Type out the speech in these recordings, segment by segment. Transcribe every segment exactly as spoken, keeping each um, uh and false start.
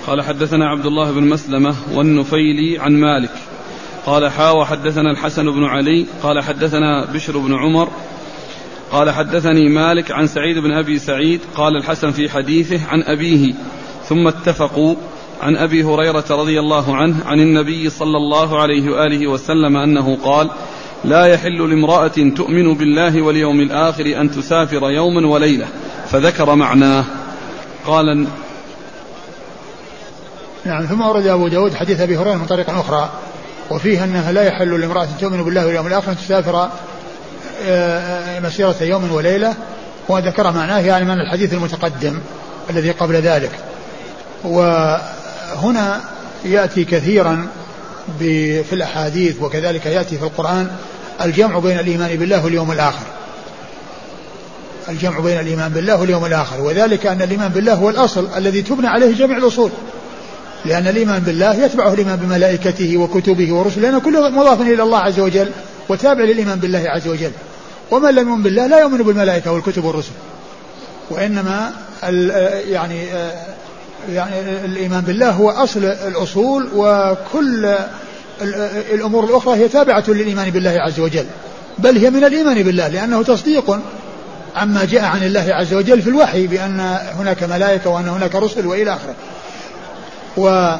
قال حدثنا عبد الله بن مسلمة والنفيلي عن مالك قال حا وحدثنا الحسن بن علي قال حدثنا بشر بن عمر قال حدثني مالك عن سعيد بن أبي سعيد قال الحسن في حديثه عن أبيه ثم اتفقوا عن أبي هريرة رضي الله عنه عن النبي صلى الله عليه وآله وسلم أنه قال لا يحل لامرأة تؤمن بالله واليوم الآخر أن تسافر يوما وليلة فذكر معناه. قال نعم. ثم أورد أبو داود حديث أبي هريرة من طريق أخرى وفيه أنها لا يحل لامرأة تؤمن بالله واليوم الآخر أن تسافر مسيرة يوم وليلة وذكر معناه يعني من الحديث المتقدم الذي قبل ذلك. وهنا يأتي كثيرا في الأحاديث وكذلك يأتي في القرآن الجمع بين الإيمان بالله واليوم الآخر الجمع بين الإيمان بالله واليوم الآخر وذلك أن الإيمان بالله هو الأصل الذي تبنى عليه جميع الأصول لأن الإيمان بالله يتبعه الإيمان بملائكته وكتبه ورسله لأن كله مضاف إلى الله عز وجل وتابع للإيمان بالله عز وجل. ومن لم يؤمن بالله لا يؤمن بالملائكة والكتب والرسل وإنما يعني يعني الإيمان بالله هو أصل الأصول وكل الأمور الأخرى هي تابعة للإيمان بالله عز وجل بل هي من الإيمان بالله لأنه تصديق عما جاء عن الله عز وجل في الوحي بأن هناك ملائكة وأن هناك رسل وإلى آخره. و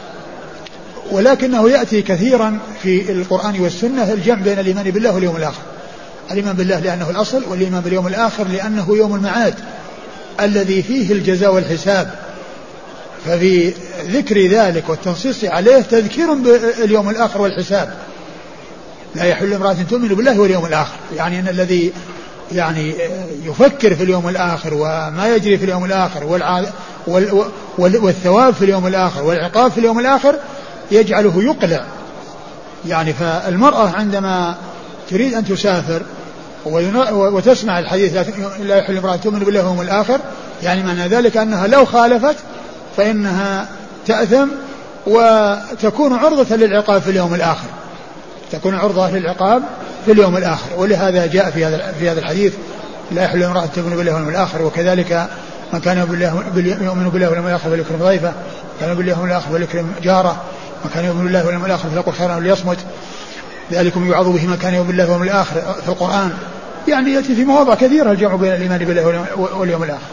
ولكنه يأتي كثيرا في القرآن والسنة الجمع بين الإيمان بالله واليوم الآخر الإيمان بالله لأنه الأصل والإيمان باليوم الآخر لأنه يوم المعاد الذي فيه الجزاء والحساب ففي ذكر ذلك والتنصيص عليه تذكير باليوم الآخر والحساب. لا يحل امرأة تؤمن بالله واليوم الآخر يعني أن الذي يعني يفكر في اليوم الآخر وما يجري في اليوم الآخر والع... وال... والثواب في اليوم الآخر والعقاب في اليوم الآخر يجعله يقلع يعني. فالمرأة عندما تريد أن تسافر وتسمع الحديث لا يحل امرأة تؤمن بالله واليوم الآخر يعني معنى ذلك أنها لو خالفت فإنها تأثم وتكون عرضة للعقاب في اليوم الآخر تكون عرضة للعقاب في اليوم الآخر. ولهذا جاء في هذا في هذا الحديث لا يحل امرأة تؤمن بالله واليوم الآخر وكذلك من كان يؤمن بالله واليوم الآخر فليكرم ضيفه كان يؤمن بالله واليوم الآخر فليكرم جاره من كان يؤمن بالله واليوم الآخر فليقل خيرا وليصمت ذلكم يوعظ به من كان يؤمن بالله واليوم الآخر في القرآن يعني يأتي في مواضع كثيرة الجمع بين الإيمان بالله واليوم الآخر.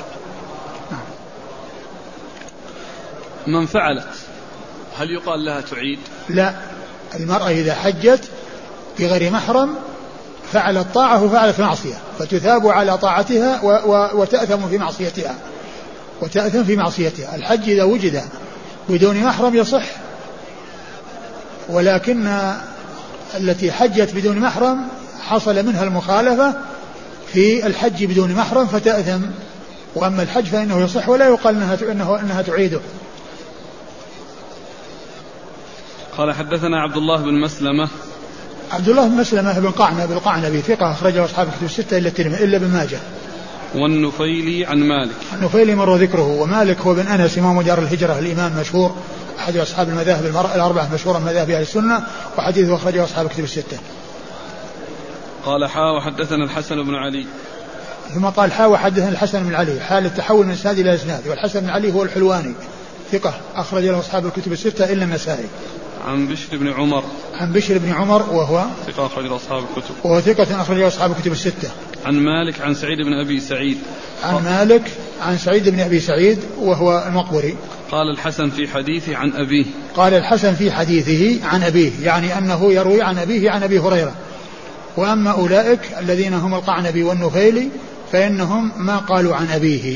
من فعلت هل يقال لها تعيد؟ لا. المرأة إذا حجت بغير محرم فعلت طاعة وفعلت معصية فتثاب على طاعتها و و وتأثم في معصيتها وتأثم في معصيتها. الحج إذا وجد بدون محرم يصح ولكن التي حجت بدون محرم حصل منها المخالفة في الحج بدون محرم فتأثم وأما الحج فإنه يصح ولا يقال إنها, إنه إنها تعيده. قال حدثنا عبد الله بن مسلمة عبد الله بن مسلمة بن قعنب القعنبي ثقة أخرجه أصحاب الكتب الستة إلا الترمذي إلا ابن ماجه. والنفيلي عن مالك النفيلي مر ذكره ومالك هو بن أنس إمام دار الهجرة الإمام مشهور أحد أصحاب المذاهب الأربعة مشهورا مذاهب أهل السنة وحديثه أخرجه أصحاب الكتب الستة. قال حا وحدثنا الحسن بن علي ثم قال حا وحدثنا الحسن بن علي حال التحول من إسناد إلى إسناد والحسن بن علي هو الحلواني ثقة أخرج له أصحاب الكتب الستة إلا النسائي. عن بشر بن عمر عن بشر بن عمر وهو ثقة أخرج له أصحاب الكتب وهو ثقة أخرج له أصحاب الكتب الستة. عن مالك عن سعيد بن أبي سعيد عن مالك عن سعيد بن أبي سعيد وهو المقبري. قال الحسن في حديثه عن أبيه قال الحسن في حديثه عن أبيه يعني أنه يروي عن أبيه عن أبي هريرة. وأما أولئك الذين هم القعنبي والنفيلي فإنهم ما قالوا عن أبيه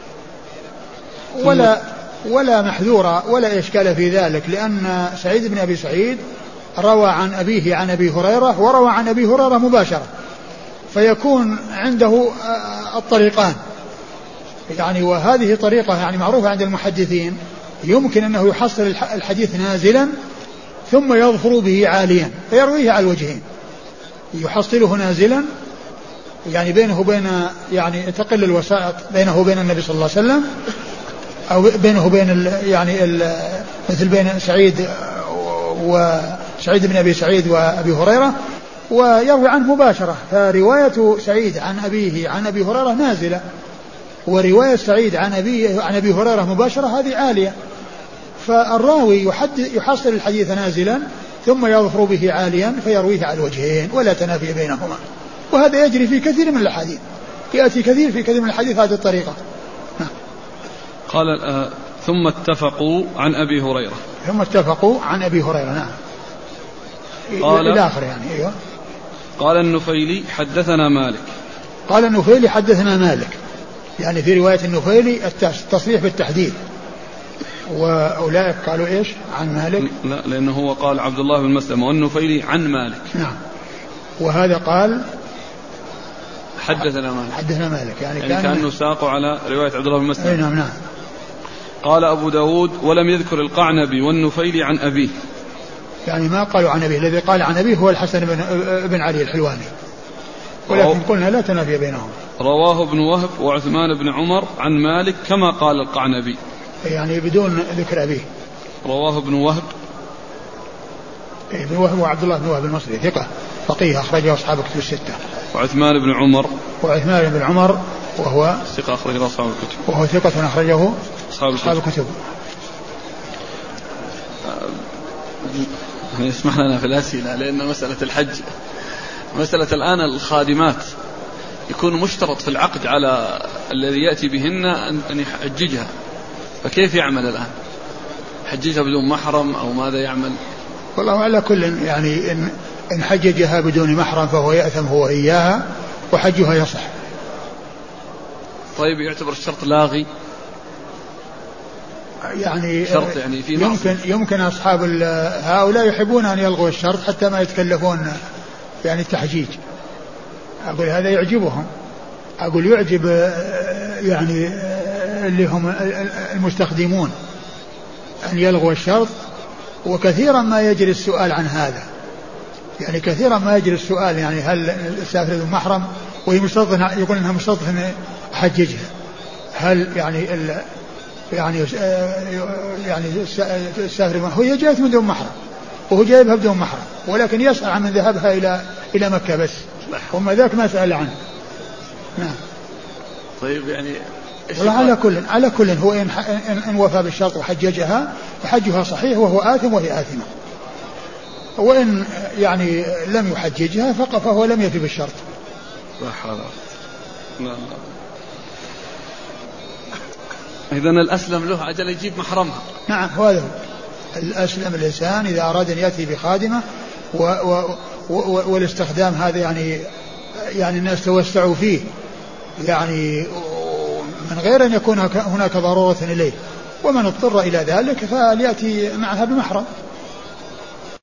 ولا ولا محذورة ولا إشكال في ذلك لأن سعيد بن أبي سعيد روى عن أبيه عن أبي هريرة وروى عن أبي هريرة مباشرة فيكون عنده الطريقان يعني وهذه طريقة يعني معروفة عند المحدثين يمكن أنه يحصل الحديث نازلا ثم يظفر به عاليا فيرويه على الوجهين يحصله نازلا يعني بينه وبين يعني تقل الوسائط بينه وبين النبي صلى الله عليه وسلم أو بينه وبين ال يعني ال مثل بين سعيد وسعيد بن أبي سعيد وأبي هريرة ويروي عنه مباشرة. فرواية سعيد عن أبيه عن أبي هريرة نازلة ورواية سعيد عن أبيه عن أبي هريرة مباشرة هذه عالية فالراوي يحصل الحديث نازلا ثم يظفر به عاليا فيرويه على الوجهين ولا تنافي بينهما، وهذا يجري في كثير من الحديث، يأتي كثير في كثير من الحديث هذه الطريقة. قال آه ثم اتفقوا عن أبي هريرة ثم اتفقوا عن أبي هريرة نعم قال إلى آخر يعني. أيوة. قال النفيلي حدثنا مالك قال النفيلي حدثنا مالك، يعني في رواية النفيلي التصريح بالتحديد، وأولئك قالوا إيش عن مالك؟ لا لأنه هو قال عبد الله بن مسلم والنفيلي عن مالك. نعم. وهذا قال حدثنا مالك حدثنا مالك يعني, يعني كان كأنه ساقوا على رواية عبد الله بن مسلم. أي نعم نعم. قال أبو داود ولم يذكر القعنبي والنفيلي عن أبيه، يعني ما قالوا عن أبيه، الذي قال عن أبيه هو الحسن بن, بن علي الحلواني، ولكن قلنا لا تنافي بينهم. رواه ابن وهب وعثمان بن عمر عن مالك كما قال القعنبي، يعني بدون ذكر أبيه. رواه ابن وهب ابن وهب وعبد الله بن وهب المصري ثقة فقيه أخرجه أصحاب الكتب الستة. وعثمان بن عمر وعثمان بن عمر وهو ثقة أخرجه أصحاب الكتب وهو ثقة أخرجه أصحاب الكتب, الكتب. يعني اسمح لنا في الأسئلة، لأن مسألة الحج مسألة الآن الخادمات يكون مشترط في العقد على الذي يأتي بهن أن يحججها، فكيف يعمل الآن؟ حججها بدون محرم أو ماذا يعمل؟ والله على كل يعني إن, إن حججها بدون محرم فهو يأثم هو إياها وحجها يصح. طيب يعتبر الشرط لاغي؟ يعني شرط يعني في يمكن يمكن أصحاب هؤلاء يحبون أن يلغوا الشرط حتى ما يتكلفون يعني التحجيج. أقول هذا يعجبهم، أقول يعجب يعني اللي هم المستخدمون أن يلغوا الشرط، وكثيرا ما يجري السؤال عن هذا، يعني كثيرا ما يجري السؤال يعني هل السافر ذو محرم وهي مستضف يقول انها مستضف حججها، هل يعني ال يعني يعني السافر هو جاءت من دون محرم وهو جايبها بدون محرم، ولكن يسأل عن من ذهبها إلى إلى مكة بس، وما ذاك ما سأل عنه. نعم. طيب يعني على كل على كل هو إن, إن وفى بالشرط وحججها فحجها صحيح وهو آثم وهي آثمة، وإن يعني لم يحججها فهو لم يفي بالشرط. لا حول. لا لا. إذن الأسلم له عجل يجيب محرمها. نعم هذا الأسلم الإنسان إذا أراد أن يأتي بخادمة و و و والاستخدام هذا يعني يعني الناس توسعوا فيه يعني من غير أن يكون هناك ضرورة إليه، ومن اضطر إلى ذلك فليأتي معها بمحرم.